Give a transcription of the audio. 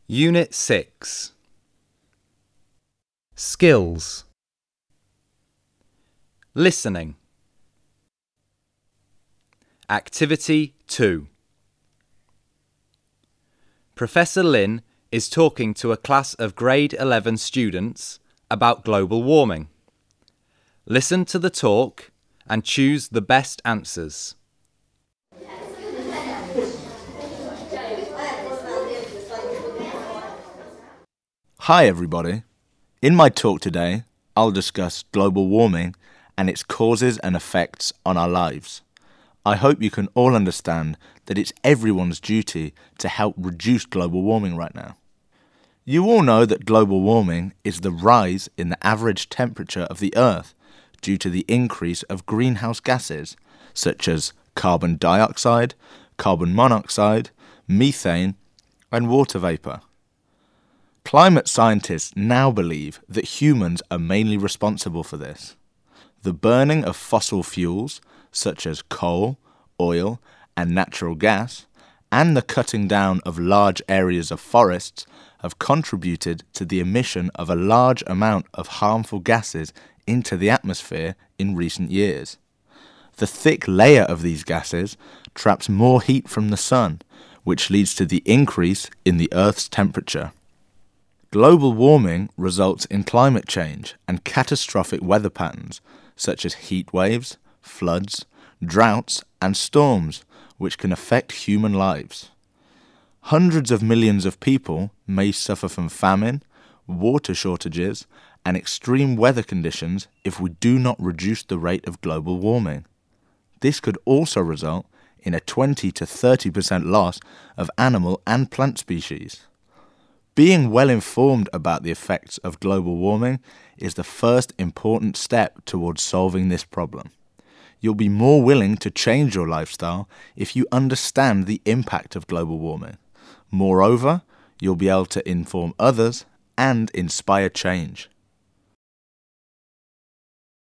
Unit 6. Skills. Listening. Activity 2. Professor Lin is talking to a class of grade 11 students about global warming. Listen to the talk and choose the best answers. Hi everybody. In my talk today, I'll discuss global warming and its causes and effects on our lives. I hope you can all understand that it's everyone's duty to help reduce global warming right now. You all know that global warming is the rise in the average temperature of the Earth due to the increase of greenhouse gases such as carbon dioxide, carbon monoxide, methane, and water vapour. Climate scientists now believe that humans are mainly responsible for this. The burning of fossil fuels, such as coal, oil, and natural gas, and the cutting down of large areas of forests have contributed to the emission of a large amount of harmful gases into the atmosphere in recent years. The thick layer of these gases traps more heat from the sun, which leads to the increase in the Earth's temperature. Global warming results in climate change and catastrophic weather patterns such as heat waves, floods, droughts, and storms, which can affect human lives. Hundreds of millions of people may suffer from famine, water shortages, and extreme weather conditions if we do not reduce the rate of global warming. This could also result in a 20 to 30% loss of animal and plant species. Being well informed about the effects of global warming is the first important step towards solving this problem. You'll be more willing to change your lifestyle if you understand the impact of global warming. Moreover, you'll be able to inform others and inspire change.